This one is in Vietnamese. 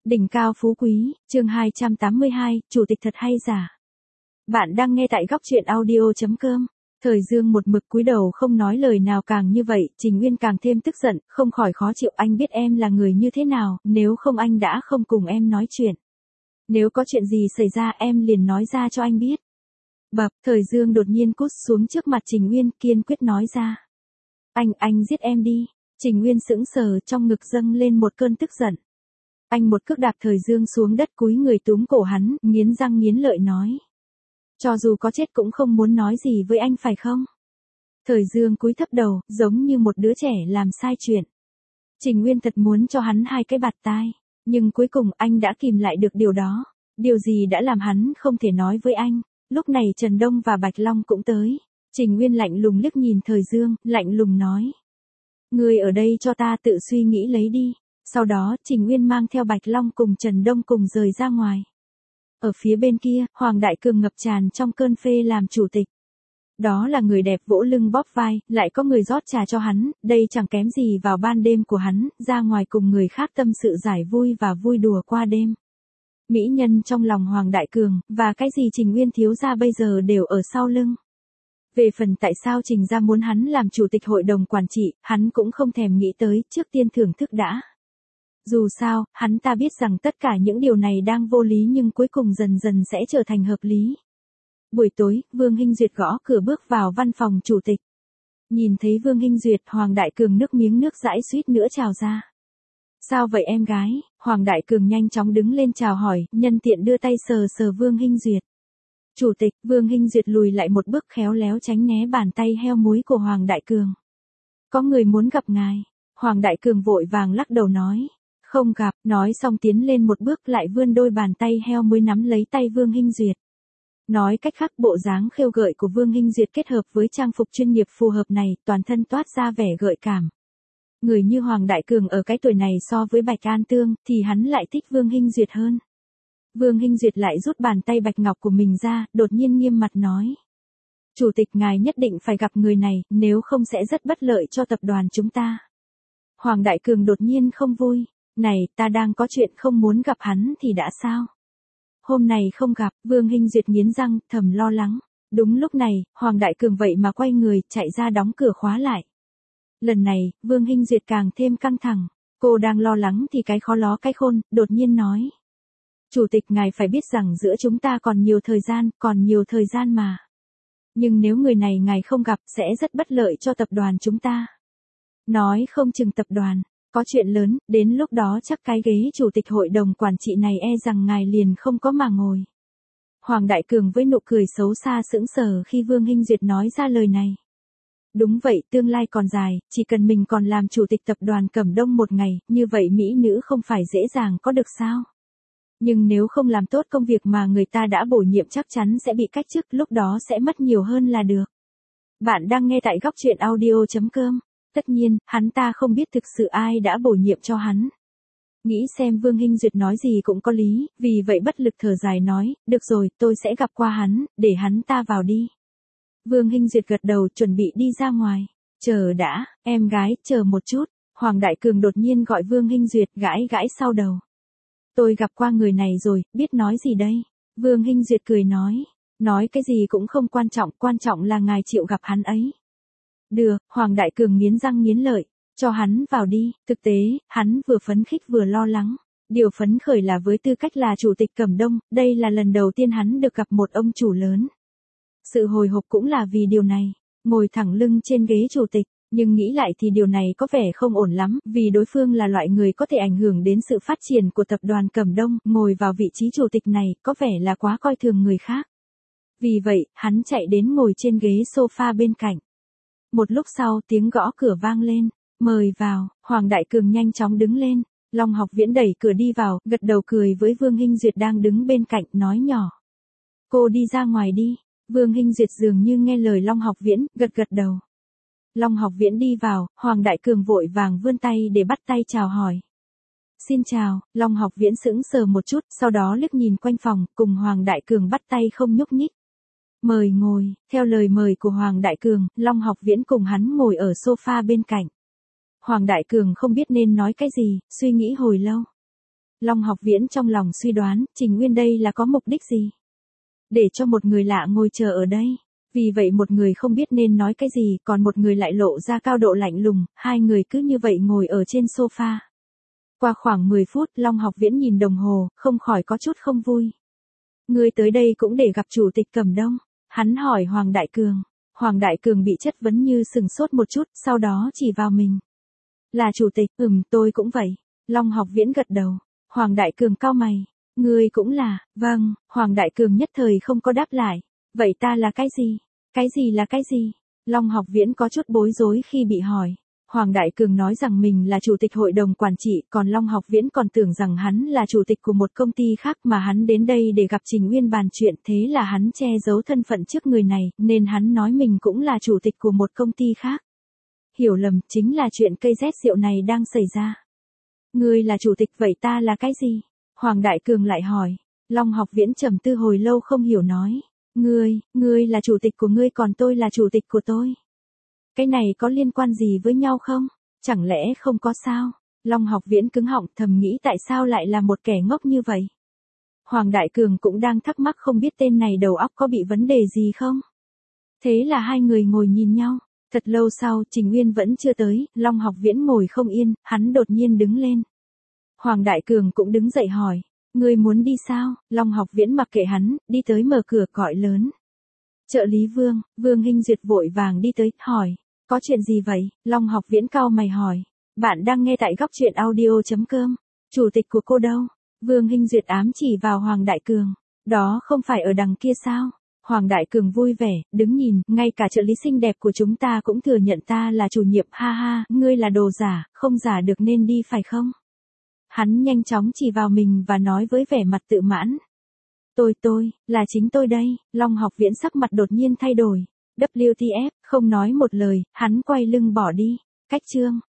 Đỉnh cao phú quý, chương 282, chủ tịch thật hay giả. Bạn đang nghe tại góc truyện audio.com. Thời Dương một mực cúi đầu không nói lời nào, càng như vậy, Trình Uyên càng thêm tức giận, không khỏi khó chịu. Anh biết em là người như thế nào, nếu không anh đã không cùng em nói chuyện. Nếu có chuyện gì xảy ra em liền nói ra cho anh biết. Bập, Thời Dương đột nhiên cút xuống trước mặt Trình Uyên, kiên quyết nói ra. Anh giết em đi. Trình Uyên sững sờ, trong ngực dâng lên một cơn tức giận. Anh một cước đạp Thời Dương xuống đất, cúi người túm cổ hắn, nghiến răng nghiến lợi nói. Cho dù có chết cũng không muốn nói gì với anh phải không? Thời Dương cúi thấp đầu, giống như một đứa trẻ làm sai chuyện. Trình Uyên thật muốn cho hắn hai cái bạt tai, nhưng cuối cùng anh đã kìm lại được điều đó. Điều gì đã làm hắn không thể nói với anh? Lúc này Trần Đông và Bạch Long cũng tới. Trình Uyên lạnh lùng liếc nhìn Thời Dương, lạnh lùng nói. Ngươi ở đây cho ta tự suy nghĩ lấy đi. Sau đó, Trình Uyên mang theo Bạch Long cùng Trần Đông cùng rời ra ngoài. Ở phía bên kia, Hoàng Đại Cường ngập tràn trong cơn phê làm chủ tịch. Đó là người đẹp vỗ lưng bóp vai, lại có người rót trà cho hắn, đây chẳng kém gì vào ban đêm của hắn, ra ngoài cùng người khác tâm sự giải vui và vui đùa qua đêm. Mỹ nhân trong lòng Hoàng Đại Cường, và cái gì Trình Uyên thiếu gia bây giờ đều ở sau lưng. Về phần tại sao Trình gia muốn hắn làm chủ tịch hội đồng quản trị, hắn cũng không thèm nghĩ tới, trước tiên thưởng thức đã. Dù sao, hắn ta biết rằng tất cả những điều này đang vô lý nhưng cuối cùng dần dần sẽ trở thành hợp lý. Buổi tối, Vương Hinh Duyệt gõ cửa bước vào văn phòng chủ tịch. Nhìn thấy Vương Hinh Duyệt, Hoàng Đại Cường nước miếng nước dãi suýt nữa trào ra. Sao vậy em gái? Hoàng Đại Cường nhanh chóng đứng lên chào hỏi, nhân tiện đưa tay sờ sờ Vương Hinh Duyệt. Chủ tịch, Vương Hinh Duyệt lùi lại một bước khéo léo tránh né bàn tay heo muối của Hoàng Đại Cường. Có người muốn gặp ngài. Hoàng Đại Cường vội vàng lắc đầu nói. Không gặp, nói xong tiến lên một bước lại vươn đôi bàn tay heo muối nắm lấy tay Vương Hinh Duyệt. Nói cách khác, bộ dáng khêu gợi của Vương Hinh Duyệt kết hợp với trang phục chuyên nghiệp phù hợp này, toàn thân toát ra vẻ gợi cảm. Người như Hoàng Đại Cường ở cái tuổi này so với Bạch An Tương, thì hắn lại thích Vương Hinh Duyệt hơn. Vương Hinh Duyệt lại rút bàn tay bạch ngọc của mình ra, đột nhiên nghiêm mặt nói. Chủ tịch ngài nhất định phải gặp người này, nếu không sẽ rất bất lợi cho tập đoàn chúng ta. Hoàng Đại Cường đột nhiên không vui. Này, ta đang có chuyện không muốn gặp hắn thì đã sao? Hôm này không gặp, Vương Hinh Duyệt nghiến răng, thầm lo lắng. Đúng lúc này, Hoàng Đại Cường vậy mà quay người, chạy ra đóng cửa khóa lại. Lần này, Vương Hinh Duyệt càng thêm căng thẳng. Cô đang lo lắng thì cái khó ló cái khôn, đột nhiên nói. Chủ tịch ngài phải biết rằng giữa chúng ta còn nhiều thời gian mà. Nhưng nếu người này ngài không gặp sẽ rất bất lợi cho tập đoàn chúng ta. Nói không chừng tập đoàn có chuyện lớn, đến lúc đó chắc cái ghế chủ tịch hội đồng quản trị này e rằng ngài liền không có mà ngồi. Hoàng Đại Cường với nụ cười xấu xa sững sờ khi Vương Hinh Duyệt nói ra lời này. Đúng vậy, tương lai còn dài, chỉ cần mình còn làm chủ tịch tập đoàn Cẩm Đông một ngày, như vậy mỹ nữ không phải dễ dàng có được sao? Nhưng nếu không làm tốt công việc mà người ta đã bổ nhiệm chắc chắn sẽ bị cách chức, lúc đó sẽ mất nhiều hơn là được. Bạn đang nghe tại góc truyện audio.com. Tất nhiên, hắn ta không biết thực sự ai đã bổ nhiệm cho hắn. Nghĩ xem Vương Hinh Duyệt nói gì cũng có lý, vì vậy bất lực thở dài nói, được rồi, tôi sẽ gặp qua hắn, để hắn ta vào đi. Vương Hinh Duyệt gật đầu chuẩn bị đi ra ngoài. Chờ đã, em gái, chờ một chút. Hoàng Đại Cường đột nhiên gọi Vương Hinh Duyệt, gãi gãi sau đầu. Tôi gặp qua người này rồi, biết nói gì đây? Vương Hinh Duyệt cười nói cái gì cũng không quan trọng là ngài chịu gặp hắn ấy. Được, Hoàng Đại Cường nghiến răng nghiến lợi, cho hắn vào đi. Thực tế, hắn vừa phấn khích vừa lo lắng. Điều phấn khởi là với tư cách là chủ tịch Cẩm Đông, đây là lần đầu tiên hắn được gặp một ông chủ lớn. Sự hồi hộp cũng là vì điều này, ngồi thẳng lưng trên ghế chủ tịch, nhưng nghĩ lại thì điều này có vẻ không ổn lắm, vì đối phương là loại người có thể ảnh hưởng đến sự phát triển của tập đoàn Cẩm Đông, ngồi vào vị trí chủ tịch này, có vẻ là quá coi thường người khác. Vì vậy, hắn chạy đến ngồi trên ghế sofa bên cạnh. Một lúc sau tiếng gõ cửa vang lên, mời vào. Hoàng Đại Cường nhanh chóng đứng lên, Long Học Viễn đẩy cửa đi vào, gật đầu cười với Vương Hinh Duyệt đang đứng bên cạnh, nói nhỏ. Cô đi ra ngoài đi. Vương Hinh Duyệt dường như nghe lời Long Học Viễn, gật đầu. Long Học Viễn đi vào, Hoàng Đại Cường vội vàng vươn tay để bắt tay chào hỏi. Xin chào, Long Học Viễn sững sờ một chút, sau đó liếc nhìn quanh phòng, cùng Hoàng Đại Cường bắt tay không nhúc nhích. Mời ngồi, theo lời mời của Hoàng Đại Cường, Long Học Viễn cùng hắn ngồi ở sofa bên cạnh. Hoàng Đại Cường không biết nên nói cái gì, suy nghĩ hồi lâu. Long Học Viễn trong lòng suy đoán, Trình Nguyên đây là có mục đích gì? Để cho một người lạ ngồi chờ ở đây. Vì vậy một người không biết nên nói cái gì, còn một người lại lộ ra cao độ lạnh lùng, hai người cứ như vậy ngồi ở trên sofa. Qua khoảng 10 phút, Long Học Viễn nhìn đồng hồ, không khỏi có chút không vui. Ngươi tới đây cũng để gặp Chủ tịch Cẩm Đông. Hắn hỏi Hoàng Đại Cường. Hoàng Đại Cường bị chất vấn như sừng sốt một chút, sau đó chỉ vào mình. Là Chủ tịch, tôi cũng vậy. Long Học Viễn gật đầu. Hoàng Đại Cường cau mày. Ngươi cũng là, vâng, Hoàng Đại Cường nhất thời không có đáp lại. Vậy ta là cái gì? Cái gì là cái gì? Long Học Viễn có chút bối rối khi bị hỏi. Hoàng Đại Cường nói rằng mình là chủ tịch hội đồng quản trị, còn Long Học Viễn còn tưởng rằng hắn là chủ tịch của một công ty khác mà hắn đến đây để gặp Trình Nguyên bàn chuyện, thế là hắn che giấu thân phận trước người này, nên hắn nói mình cũng là chủ tịch của một công ty khác. Hiểu lầm, chính là chuyện cây rét rượu này đang xảy ra. Ngươi là chủ tịch, vậy ta là cái gì? Hoàng Đại Cường lại hỏi. Long Học Viễn trầm tư hồi lâu không hiểu nói. Ngươi là chủ tịch của ngươi còn tôi là chủ tịch của tôi. Cái này có liên quan gì với nhau không? Chẳng lẽ không có sao? Long Học Viễn cứng họng thầm nghĩ tại sao lại là một kẻ ngốc như vậy. Hoàng Đại Cường cũng đang thắc mắc không biết tên này đầu óc có bị vấn đề gì không? Thế là hai người ngồi nhìn nhau. Thật lâu sau, Trình Nguyên vẫn chưa tới, Long Học Viễn ngồi không yên, hắn đột nhiên đứng lên. Hoàng Đại Cường cũng đứng dậy hỏi. Ngươi muốn đi sao? Long Học Viễn mặc kệ hắn, đi tới mở cửa gọi lớn. Trợ lý Vương Hinh Duyệt vội vàng đi tới, hỏi. Có chuyện gì vậy? Long Học Viễn cau mày hỏi. Bạn đang nghe tại góc truyện audio.com. Chủ tịch của cô đâu? Vương Hinh Duyệt ám chỉ vào Hoàng Đại Cường. Đó không phải ở đằng kia sao? Hoàng Đại Cường vui vẻ, đứng nhìn, ngay cả trợ lý xinh đẹp của chúng ta cũng thừa nhận ta là chủ nhiệm, ha ha, ngươi là đồ giả, không giả được nên đi phải không? Hắn nhanh chóng chỉ vào mình và nói với vẻ mặt tự mãn. Tôi, là chính tôi đây. Long Học Viễn sắc mặt đột nhiên thay đổi. WTF, không nói một lời, hắn quay lưng bỏ đi. Cách chương